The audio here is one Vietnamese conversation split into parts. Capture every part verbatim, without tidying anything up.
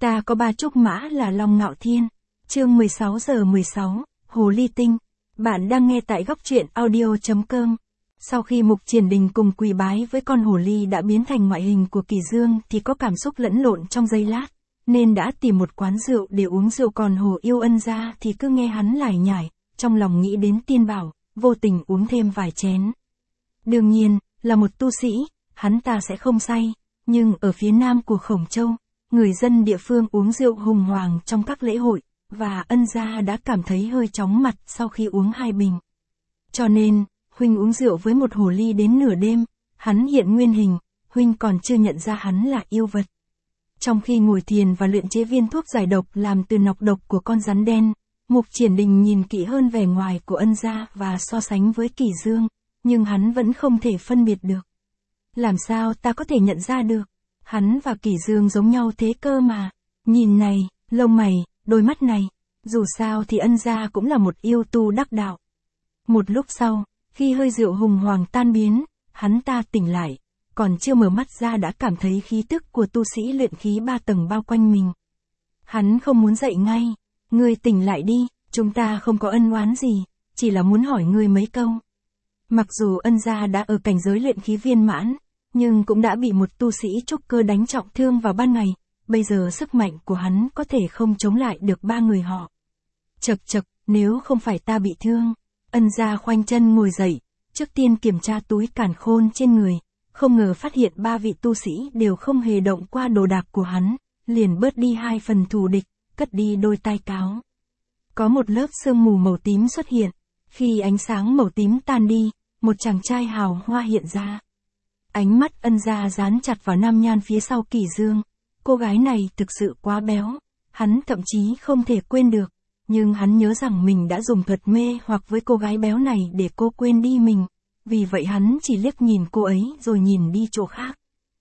Ta có ba trúc mã là Long Ngạo Thiên. Chương mười sáu giờ mười sáu, Hồ Ly Tinh. Bạn đang nghe tại góc truyện audio chấm com. Sau khi Mục Triển Đình cùng quỳ bái với con hồ ly đã biến thành ngoại hình của Kỳ Dương thì có cảm xúc lẫn lộn trong giây lát, nên đã tìm một quán rượu để uống rượu, còn Hồ Yêu Ân ra thì cứ nghe hắn lải nhải, trong lòng nghĩ đến tiên bảo, vô tình uống thêm vài chén. Đương nhiên, là một tu sĩ, hắn ta sẽ không say, nhưng ở phía nam của Khổng Châu, người dân địa phương uống rượu hùng hoàng trong các lễ hội, và Ân gia đã cảm thấy hơi chóng mặt sau khi uống hai bình. Cho nên, huynh uống rượu với một hồ ly đến nửa đêm, hắn hiện nguyên hình, huynh còn chưa nhận ra hắn là yêu vật. Trong khi ngồi thiền và luyện chế viên thuốc giải độc làm từ nọc độc của con rắn đen, Mục Triển Đình nhìn kỹ hơn vẻ ngoài của Ân gia và so sánh với Kỳ Dương, nhưng hắn vẫn không thể phân biệt được. Làm sao ta có thể nhận ra được? Hắn và Kỳ Dương giống nhau thế cơ mà. Nhìn này, lông mày, đôi mắt này, dù sao thì Ân gia cũng là một yêu tu đắc đạo. Một lúc sau, khi hơi rượu hùng hoàng tan biến, hắn ta tỉnh lại, còn chưa mở mắt ra đã cảm thấy khí tức của tu sĩ luyện khí ba tầng bao quanh mình. Hắn không muốn dậy ngay. Ngươi tỉnh lại đi, chúng ta không có ân oán gì, chỉ là muốn hỏi ngươi mấy câu. Mặc dù Ân gia đã ở cảnh giới luyện khí viên mãn, nhưng cũng đã bị một tu sĩ trúc cơ đánh trọng thương vào ban ngày, bây giờ sức mạnh của hắn có thể không chống lại được ba người họ. Chậc chậc, nếu không phải ta bị thương. Ân gia khoanh chân ngồi dậy, trước tiên kiểm tra túi càn khôn trên người, không ngờ phát hiện ba vị tu sĩ đều không hề động qua đồ đạc của hắn, liền bớt đi hai phần thù địch, cất đi đôi tai cáo. Có một lớp sương mù màu tím xuất hiện, khi ánh sáng màu tím tan đi, một chàng trai hào hoa hiện ra. Ánh mắt Ân gia dán chặt vào nam nhan phía sau Kỳ Dương, cô gái này thực sự quá béo, hắn thậm chí không thể quên được, nhưng hắn nhớ rằng mình đã dùng thuật mê hoặc với cô gái béo này để cô quên đi mình, vì vậy hắn chỉ liếc nhìn cô ấy rồi nhìn đi chỗ khác.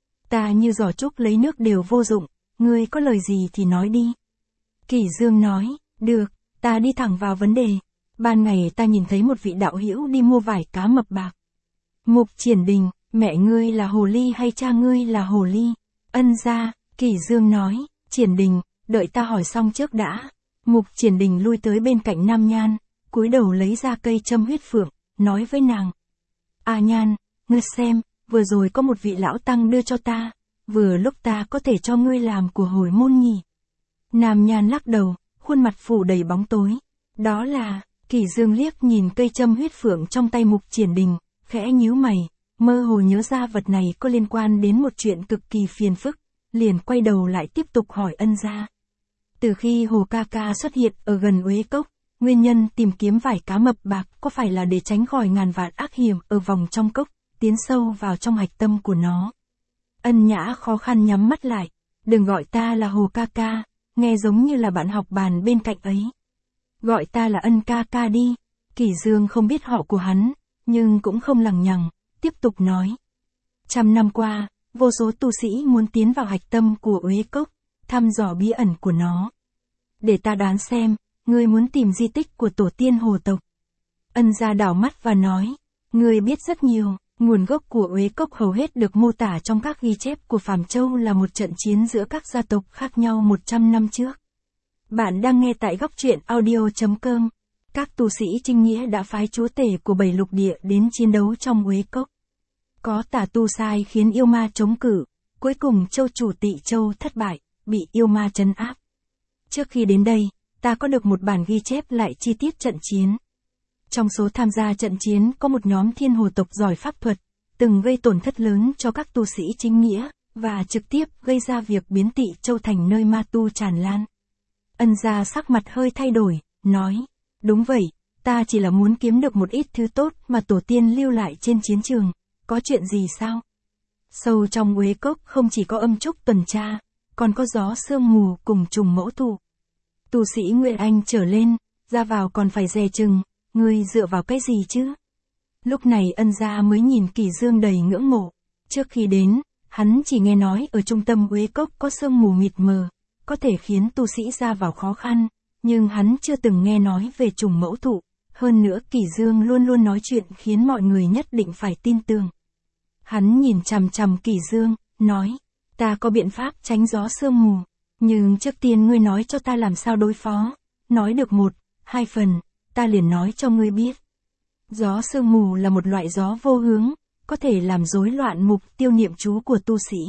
Ta như giỏ trúc lấy nước đều vô dụng, ngươi có lời gì thì nói đi. Kỳ Dương nói, được, ta đi thẳng vào vấn đề. Ban ngày ta nhìn thấy một vị đạo hữu đi mua vải cá mập bạc. Mục Triển Đình, mẹ ngươi là hồ ly hay cha ngươi là hồ ly? Ân gia, Kỳ Dương nói, Triển Đình, đợi ta hỏi xong trước đã. Mục Triển Đình lui tới bên cạnh Nam Nhan, cúi đầu lấy ra cây châm huyết phượng, nói với nàng. À Nhan, ngươi xem, vừa rồi có một vị lão tăng đưa cho ta, vừa lúc ta có thể cho ngươi làm của hồi môn nhỉ. Nam Nhan lắc đầu, khuôn mặt phủ đầy bóng tối. Đó là, Kỳ Dương liếc nhìn cây châm huyết phượng trong tay Mục Triển Đình, khẽ nhíu mày, mơ hồ nhớ ra vật này có liên quan đến một chuyện cực kỳ phiền phức, liền quay đầu lại tiếp tục hỏi Ân gia. Từ khi Hồ ca ca xuất hiện ở gần Uế Cốc, nguyên nhân tìm kiếm vải cá mập bạc có phải là để tránh khỏi ngàn vạn ác hiểm ở vòng trong cốc, tiến sâu vào trong hạch tâm của nó? Ân Nhã khó khăn nhắm mắt lại, đừng gọi ta là Hồ ca ca, nghe giống như là bạn học bàn bên cạnh ấy. Gọi ta là Ân ca ca đi. Kỳ Dương không biết họ của hắn, nhưng cũng không lằng nhằng, tiếp tục nói. Trăm năm qua, vô số tu sĩ muốn tiến vào hạch tâm của Uế Cốc, thăm dò bí ẩn của nó. Để ta đoán xem, ngươi muốn tìm di tích của tổ tiên hồ tộc. Ân gia đảo mắt và nói, ngươi biết rất nhiều, nguồn gốc của Uế Cốc hầu hết được mô tả trong các ghi chép của Phàm Châu là một trận chiến giữa các gia tộc khác nhau một trăm năm trước. Bạn đang nghe tại góc truyện audio chấm com. Các tu sĩ Trinh Nghĩa đã phái chúa tể của bảy lục địa đến chiến đấu trong Uế Cốc. Có tà tu sai khiến yêu ma chống cự, cuối cùng châu chủ Tị Châu thất bại, bị yêu ma trấn áp. Trước khi đến đây, ta có được một bản ghi chép lại chi tiết trận chiến. Trong số tham gia trận chiến có một nhóm thiên hồ tộc giỏi pháp thuật, từng gây tổn thất lớn cho các tu sĩ Chính Nghĩa, và trực tiếp gây ra việc biến Tị Châu thành nơi ma tu tràn lan. Ân gia sắc mặt hơi thay đổi, nói, đúng vậy, ta chỉ là muốn kiếm được một ít thứ tốt mà tổ tiên lưu lại trên chiến trường, có chuyện gì sao? Sâu trong Uế Cốc không chỉ có âm trúc tuần tra, còn có gió sương mù cùng trùng mẫu thụ. Tu sĩ Nguyên Anh trở lên, ra vào còn phải dè chừng, ngươi dựa vào cái gì chứ? Lúc này Ân gia mới nhìn Kỳ Dương đầy ngưỡng mộ. Trước khi đến, hắn chỉ nghe nói ở trung tâm Uế Cốc có sương mù mịt mờ, có thể khiến tu sĩ ra vào khó khăn, nhưng hắn chưa từng nghe nói về trùng mẫu thụ. Hơn nữa Kỳ Dương luôn luôn nói chuyện khiến mọi người nhất định phải tin tưởng. Hắn nhìn chằm chằm Kỳ Dương, nói, ta có biện pháp tránh gió sương mù. Nhưng trước tiên ngươi nói cho ta làm sao đối phó. Nói được một, hai phần, ta liền nói cho ngươi biết. Gió sương mù là một loại gió vô hướng, có thể làm rối loạn mục tiêu niệm chú của tu sĩ.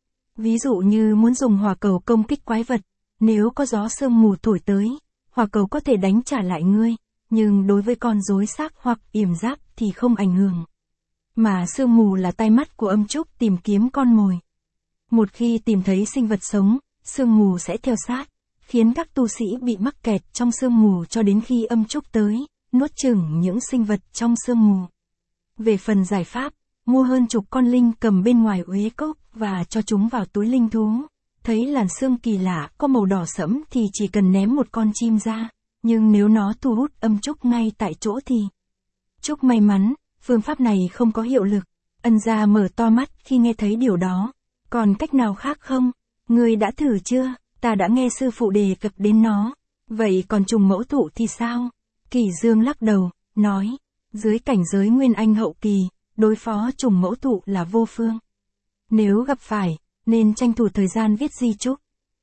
Ví dụ như muốn dùng hỏa cầu công kích quái vật, nếu có gió sương mù thổi tới, hỏa cầu có thể đánh trả lại ngươi, nhưng đối với con rối xác hoặc yểm giáp thì không ảnh hưởng. Mà sương mù là tai mắt của âm trúc tìm kiếm con mồi. Một khi tìm thấy sinh vật sống, sương mù sẽ theo sát, khiến các tu sĩ bị mắc kẹt trong sương mù cho đến khi âm trúc tới, nuốt chửng những sinh vật trong sương mù. Về phần giải pháp, mua hơn chục con linh cầm bên ngoài uế cốc và cho chúng vào túi linh thú. Thấy làn sương kỳ lạ có màu đỏ sẫm thì chỉ cần ném một con chim ra, nhưng nếu nó thu hút âm trúc ngay tại chỗ thì... Trúc may mắn, phương pháp này không có hiệu lực. Ân gia mở to mắt khi nghe thấy điều đó. Còn cách nào khác không? Ngươi đã thử chưa? Ta đã nghe sư phụ đề cập đến nó. Vậy còn trùng mẫu thụ thì sao? Kỳ Dương lắc đầu, nói, dưới cảnh giới Nguyên Anh hậu kỳ, đối phó trùng mẫu thụ là vô phương. Nếu gặp phải, nên tranh thủ thời gian viết di chúc.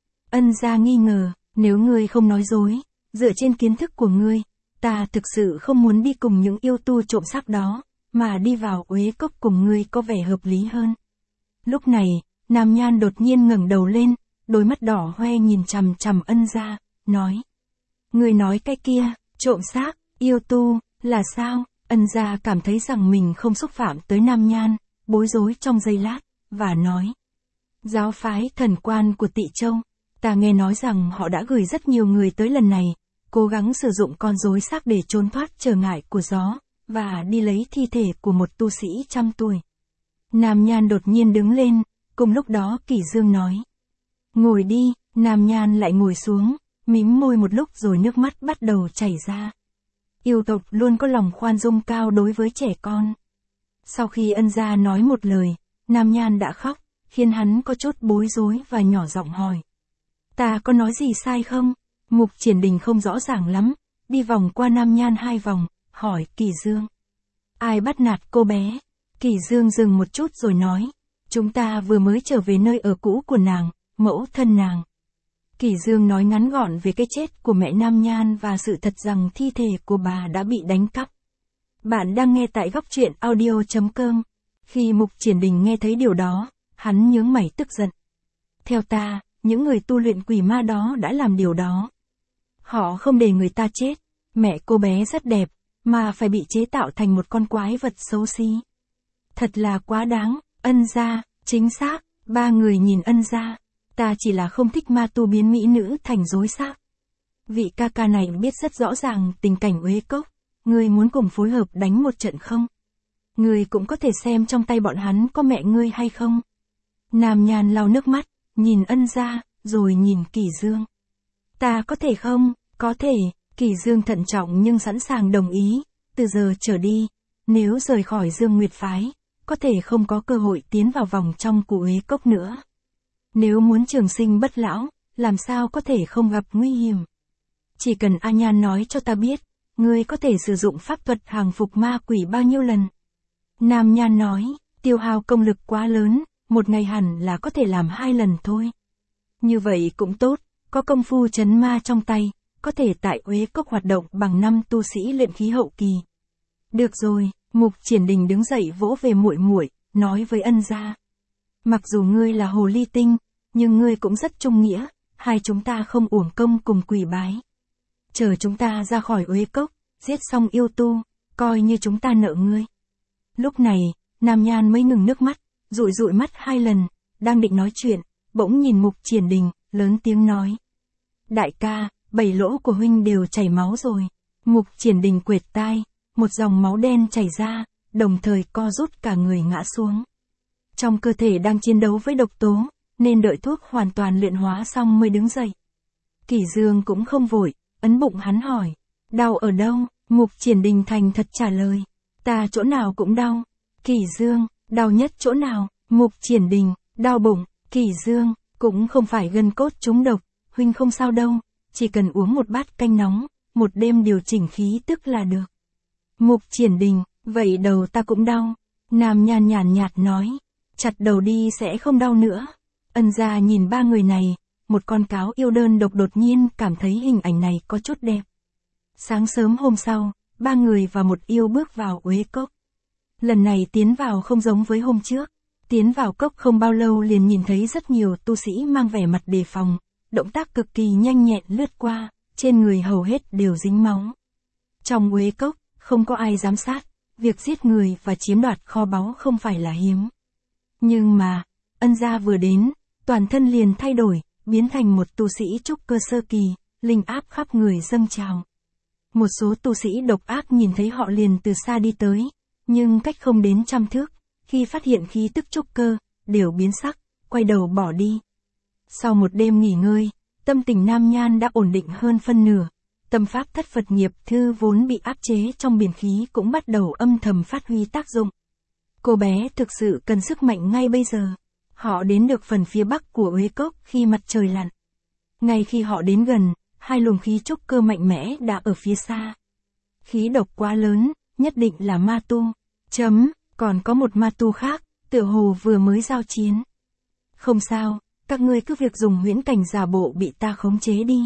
Ân gia nghi ngờ, nếu ngươi không nói dối, dựa trên kiến thức của ngươi, ta thực sự không muốn đi cùng những yêu tu trộm xác đó, mà đi vào uế cốc cùng ngươi có vẻ hợp lý hơn. Lúc này, Nam Nhan đột nhiên ngẩng đầu lên, đôi mắt đỏ hoe nhìn chằm chằm Ân gia, nói. Ngươi nói cái kia, trộm xác, yêu tu, là sao? Ân gia cảm thấy rằng mình không xúc phạm tới Nam Nhan, bối rối trong giây lát, và nói. Giáo phái thần quan của Tị Châu, ta nghe nói rằng họ đã gửi rất nhiều người tới lần này, cố gắng sử dụng con rối xác để trốn thoát trở ngại của gió, và đi lấy thi thể của một tu sĩ trăm tuổi. Nam Nhan đột nhiên đứng lên, cùng lúc đó Kỳ Dương nói. Ngồi đi, Nam Nhan lại ngồi xuống, mím môi một lúc rồi nước mắt bắt đầu chảy ra. Yêu tộc luôn có lòng khoan dung cao đối với trẻ con. Sau khi Ân gia nói một lời, Nam Nhan đã khóc, khiến hắn có chút bối rối và nhỏ giọng hỏi. Ta có nói gì sai không? Mục Triển Đình không rõ ràng lắm, đi vòng qua Nam Nhan hai vòng, hỏi Kỳ Dương. Ai bắt nạt cô bé? Kỳ Dương dừng một chút rồi nói. Chúng ta vừa mới trở về nơi ở cũ của nàng, mẫu thân nàng. Kỳ Dương nói ngắn gọn về cái chết của mẹ Nam Nhan và sự thật rằng thi thể của bà đã bị đánh cắp. Bạn đang nghe tại góc truyện audio chấm com. Khi Mục Triển Đình nghe thấy điều đó, hắn nhướng mày tức giận. Theo ta, những người tu luyện quỷ ma đó đã làm điều đó. Họ không để người ta chết, mẹ cô bé rất đẹp, mà phải bị chế tạo thành một con quái vật xấu xí. Thật là quá đáng. Ân gia, chính xác, ba người nhìn Ân gia. Ta chỉ là không thích ma tu biến mỹ nữ thành rối xác. Vị ca ca này biết rất rõ ràng tình cảnh uế cốc, ngươi muốn cùng phối hợp đánh một trận không? Ngươi cũng có thể xem trong tay bọn hắn có mẹ ngươi hay không? Nam Nhan lau nước mắt, nhìn Ân gia, rồi nhìn Kỳ Dương. Ta có thể không? Có thể. Kỳ Dương thận trọng nhưng sẵn sàng đồng ý. Từ giờ trở đi, nếu rời khỏi Dương Nguyệt Phái, có thể không có cơ hội tiến vào vòng trong của uế cốc nữa. Nếu muốn trường sinh bất lão, làm sao có thể không gặp nguy hiểm. Chỉ cần A Nhan nói cho ta biết, ngươi có thể sử dụng pháp thuật hàng phục ma quỷ bao nhiêu lần. Nam Nhan nói, tiêu hao công lực quá lớn, một ngày hẳn là có thể làm hai lần thôi. Như vậy cũng tốt, có công phu trấn ma trong tay, có thể tại uế cốc hoạt động bằng năm tu sĩ luyện khí hậu kỳ. Được rồi, Mục Triển Đình đứng dậy vỗ về muội muội, nói với Ân gia. Mặc dù ngươi là hồ ly tinh, nhưng ngươi cũng rất trung nghĩa, hai chúng ta không uổng công cùng quỳ bái. Chờ chúng ta ra khỏi uế cốc, giết xong yêu tu, coi như chúng ta nợ ngươi. Lúc này, Nam Nhan mới ngừng nước mắt, dụi dụi mắt hai lần, đang định nói chuyện, bỗng nhìn Mục Triển Đình, lớn tiếng nói. Đại ca, bảy lỗ của huynh đều chảy máu rồi. Mục Triển Đình quệt tai, một dòng máu đen chảy ra, đồng thời co rút cả người ngã xuống. Trong cơ thể đang chiến đấu với độc tố, nên đợi thuốc hoàn toàn luyện hóa xong mới đứng dậy. Kỳ Dương cũng không vội, ấn bụng hắn hỏi. Đau ở đâu? Mục Triển Đình thành thật trả lời. Ta chỗ nào cũng đau. Kỳ Dương, đau nhất chỗ nào? Mục Triển Đình, đau bụng. Kỳ Dương, cũng không phải gân cốt trúng độc, huynh không sao đâu, chỉ cần uống một bát canh nóng, một đêm điều chỉnh khí tức là được. Mục Triển Đình, vậy đầu ta cũng đau. Nam Nhan nhàn nhạt nói, chặt đầu đi sẽ không đau nữa. Ân gia nhìn ba người này, một con cáo yêu đơn độc đột nhiên cảm thấy hình ảnh này có chút đẹp. Sáng sớm hôm sau, ba người và một yêu bước vào Uế Cốc. Lần này tiến vào không giống với hôm trước. Tiến vào cốc không bao lâu liền nhìn thấy rất nhiều tu sĩ mang vẻ mặt đề phòng, động tác cực kỳ nhanh nhẹn lướt qua, trên người hầu hết đều dính máu. Trong Uế Cốc, không có ai giám sát, việc giết người và chiếm đoạt kho báu không phải là hiếm. Nhưng mà, Ân gia vừa đến, toàn thân liền thay đổi, biến thành một tu sĩ trúc cơ sơ kỳ, linh áp khắp người dâng trào. Một số tu sĩ độc ác nhìn thấy họ liền từ xa đi tới, nhưng cách không đến trăm thước, khi phát hiện khí tức trúc cơ, đều biến sắc, quay đầu bỏ đi. Sau một đêm nghỉ ngơi, tâm tình Nam Nhan đã ổn định hơn phân nửa, tâm pháp thất Phật nghiệp thư vốn bị áp chế trong biển khí cũng bắt đầu âm thầm phát huy tác dụng. Cô bé thực sự cần sức mạnh ngay bây giờ. Họ đến được phần phía bắc của Uế Cốc khi mặt trời lặn. Ngay khi họ đến gần, hai luồng khí trúc cơ mạnh mẽ đã ở phía xa. Khí độc quá lớn, nhất định là ma tu. Chấm, còn có một ma tu khác, tựa hồ vừa mới giao chiến. Không sao, các ngươi cứ việc dùng huyễn cảnh giả bộ bị ta khống chế đi.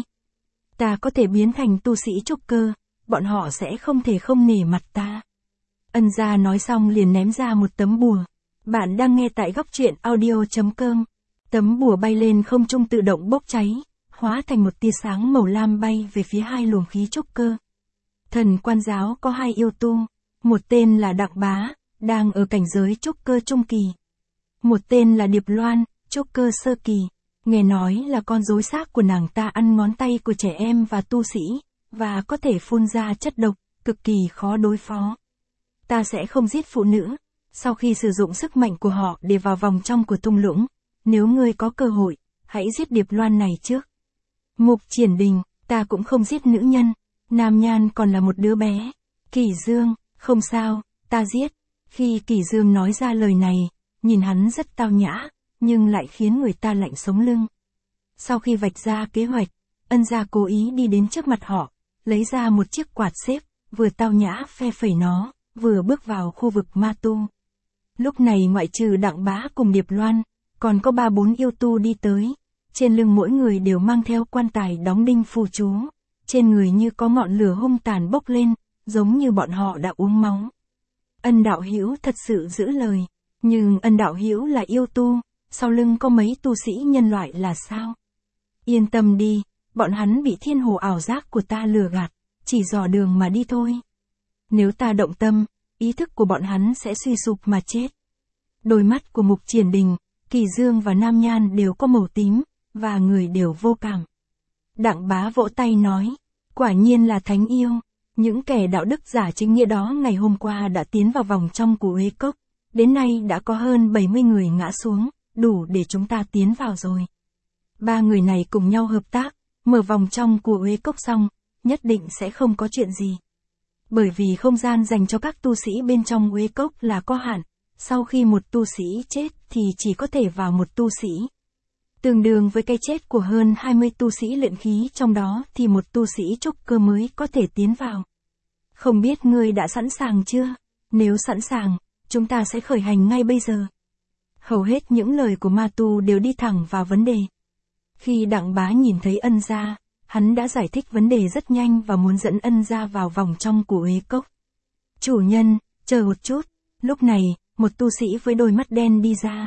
Ta có thể biến thành tu sĩ trúc cơ, bọn họ sẽ không thể không nể mặt ta. Ân gia nói xong liền ném ra một tấm bùa. Bạn đang nghe tại góc truyện audio.com. Tấm bùa bay lên không trung tự động bốc cháy, hóa thành một tia sáng màu lam bay về phía hai luồng khí trúc cơ. Thần Quan giáo có hai yêu tu, một tên là Đặng Bá, đang ở cảnh giới trúc cơ trung kỳ. Một tên là Điệp Loan, trúc cơ sơ kỳ. Nghe nói là con rối xác của nàng ta ăn ngón tay của trẻ em và tu sĩ, và có thể phun ra chất độc, cực kỳ khó đối phó. Ta sẽ không giết phụ nữ. Sau khi sử dụng sức mạnh của họ để vào vòng trong của thung lũng, nếu ngươi có cơ hội, hãy giết Điệp Loan này trước. Mục Triển Đình, ta cũng không giết nữ nhân, Nam Nhan còn là một đứa bé. Kỷ Dương, không sao, ta giết. Khi Kỷ Dương nói ra lời này, nhìn hắn rất tao nhã, nhưng lại khiến người ta lạnh sống lưng. Sau khi vạch ra kế hoạch, Ân gia cố ý đi đến trước mặt họ, lấy ra một chiếc quạt xếp, vừa tao nhã phe phẩy nó, vừa bước vào khu vực ma tu. Lúc này ngoại trừ Đặng Bá cùng Điệp Loan, còn có ba bốn yêu tu đi tới, trên lưng mỗi người đều mang theo quan tài đóng đinh phù chú, trên người như có ngọn lửa hung tàn bốc lên, giống như bọn họ đã uống máu. Ân đạo hữu thật sự giữ lời, nhưng Ân đạo hữu là yêu tu, sau lưng có mấy tu sĩ nhân loại là sao? Yên tâm đi, bọn hắn bị thiên hồ ảo giác của ta lừa gạt, chỉ dò đường mà đi thôi. Nếu ta động tâm, ý thức của bọn hắn sẽ suy sụp mà chết. Đôi mắt của Mục Triển Đình, Kỳ Dương và Nam Nhan đều có màu tím, và người đều vô cảm. Đặng Bá vỗ tay nói, quả nhiên là thánh yêu, những kẻ đạo đức giả chính nghĩa đó ngày hôm qua đã tiến vào vòng trong của Uế Cốc, đến nay đã có hơn bảy mươi người ngã xuống, đủ để chúng ta tiến vào rồi. Ba người này cùng nhau hợp tác, mở vòng trong của Uế Cốc xong, nhất định sẽ không có chuyện gì. Bởi vì không gian dành cho các tu sĩ bên trong Uế Cốc là có hạn, sau khi một tu sĩ chết thì chỉ có thể vào một tu sĩ. Tương đương với cái chết của hơn hai mươi tu sĩ luyện khí trong đó thì một tu sĩ trúc cơ mới có thể tiến vào. Không biết ngươi đã sẵn sàng chưa? Nếu sẵn sàng, chúng ta sẽ khởi hành ngay bây giờ. Hầu hết những lời của ma tu đều đi thẳng vào vấn đề. Khi Đặng Bá nhìn thấy Ân gia, hắn đã giải thích vấn đề rất nhanh và muốn dẫn Ân gia vào vòng trong của Uế Cốc. Chủ nhân, chờ một chút, lúc này, một tu sĩ với đôi mắt đen đi ra.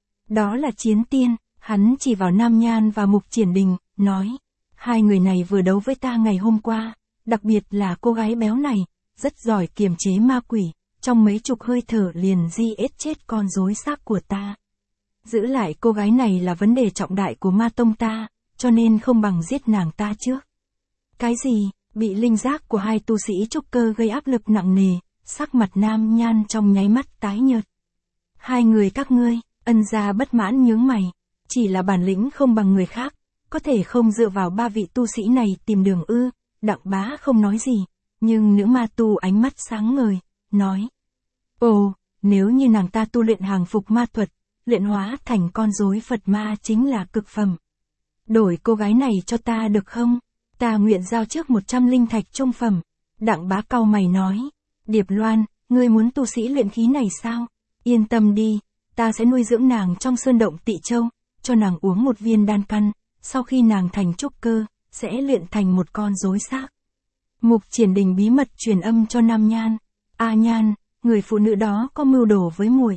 Đó là Chiến Tiên, hắn chỉ vào Nam Nhan và Mục Triển Đình, nói, hai người này vừa đấu với ta ngày hôm qua, đặc biệt là cô gái béo này, rất giỏi kiềm chế ma quỷ, trong mấy chục hơi thở liền di ết chết con rối xác của ta. Giữ lại cô gái này là vấn đề trọng đại của ma tông ta, cho nên không bằng giết nàng ta trước. Cái gì? Bị linh giác của hai tu sĩ trúc cơ gây áp lực nặng nề, sắc mặt Nam Nhan trong nháy mắt tái nhợt. Hai người các ngươi, Ân gia bất mãn nhướng mày, chỉ là bản lĩnh không bằng người khác, có thể không dựa vào ba vị tu sĩ này tìm đường ư? Đặng Bá không nói gì, nhưng nữ ma tu ánh mắt sáng ngời, nói. Ồ, nếu như nàng ta tu luyện hàng phục ma thuật, luyện hóa thành con rối Phật ma chính là cực phẩm. Đổi cô gái này cho ta được không? Ta nguyện giao trước một trăm linh thạch trung phẩm. Đặng Bá cau mày nói. Điệp Loan, ngươi muốn tu sĩ luyện khí này sao? Yên tâm đi, ta sẽ nuôi dưỡng nàng trong sơn động Tị Châu, cho nàng uống một viên đan căn, sau khi nàng thành trúc cơ, sẽ luyện thành một con rối xác. Mục Triển Đình bí mật truyền âm cho Nam Nhan. A Nhan, người phụ nữ đó có mưu đồ với muội.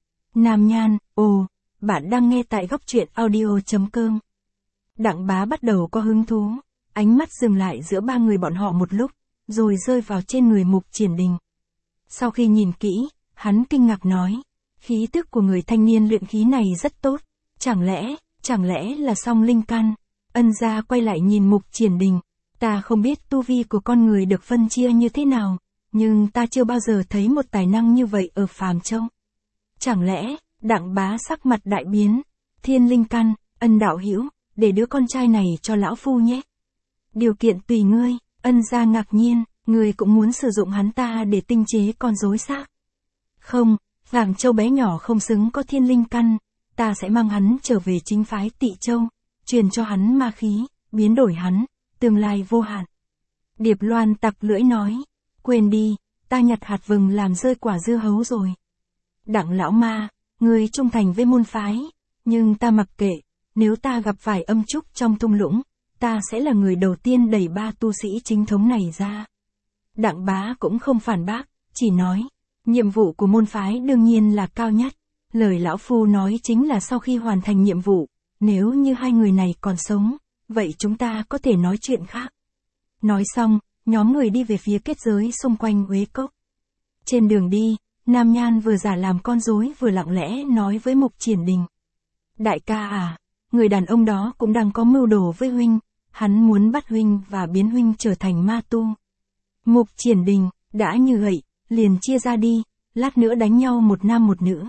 Nam Nhan, ồ, bạn đang nghe tại góc truyện audio.com. Đặng Bá bắt đầu có hứng thú, ánh mắt dừng lại giữa ba người bọn họ một lúc, rồi rơi vào trên người Mục Triển Đình. Sau khi nhìn kỹ, hắn kinh ngạc nói, khí tức của người thanh niên luyện khí này rất tốt, chẳng lẽ, chẳng lẽ là song linh căn. Ân gia quay lại nhìn Mục Triển Đình, ta không biết tu vi của con người được phân chia như thế nào, nhưng ta chưa bao giờ thấy một tài năng như vậy ở Phàm Châu. Chẳng lẽ, Đặng Bá sắc mặt đại biến, thiên linh căn, Ân đạo hữu, để đứa con trai này cho lão phu nhé. Điều kiện tùy ngươi. Ân gia ngạc nhiên, ngươi cũng muốn sử dụng hắn ta để tinh chế con rối xác. Không, Phàm Châu bé nhỏ không xứng có thiên linh căn, ta sẽ mang hắn trở về chính phái Tị Châu, truyền cho hắn ma khí, biến đổi hắn, tương lai vô hạn. Điệp Loan tặc lưỡi nói, quên đi, ta nhặt hạt vừng làm rơi quả dưa hấu rồi. Đặng lão ma, ngươi trung thành với môn phái, nhưng ta mặc kệ, nếu ta gặp phải âm trúc trong thung lũng, ta sẽ là người đầu tiên đẩy ba tu sĩ chính thống này ra. Đặng Bá cũng không phản bác, chỉ nói, nhiệm vụ của môn phái đương nhiên là cao nhất. Lời lão phu nói chính là sau khi hoàn thành nhiệm vụ, nếu như hai người này còn sống, vậy chúng ta có thể nói chuyện khác. Nói xong, nhóm người đi về phía kết giới xung quanh Uế Cốc. Trên đường đi, Nam Nhan vừa giả làm con rối vừa lặng lẽ nói với Mục Triển Đình. Đại ca à, người đàn ông đó cũng đang có mưu đồ với huynh, hắn muốn bắt huynh và biến huynh trở thành ma tu. Mục Triển Đình, đã như vậy, liền chia ra đi, lát nữa đánh nhau một nam một nữ.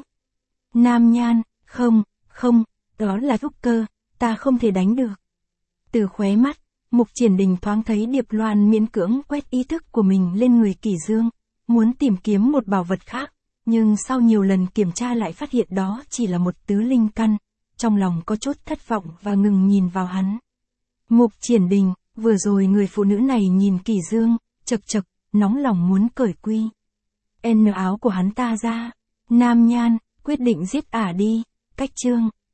Nam Nhan, không, không, đó là trúc cơ, ta không thể đánh được. Từ khóe mắt, Mục Triển Đình thoáng thấy Điệp Loan miễn cưỡng quét ý thức của mình lên người Kỷ Dương, muốn tìm kiếm một bảo vật khác, nhưng sau nhiều lần kiểm tra lại phát hiện đó chỉ là một tứ linh căn, trong lòng có chút thất vọng và ngừng nhìn vào hắn. Mục Triển Đình, vừa rồi người phụ nữ này nhìn Kỷ Dương, chật chật, nóng lòng muốn cởi quy. N áo của hắn ta ra. Nam Nhan, quyết định giết ả đi. Cách chương.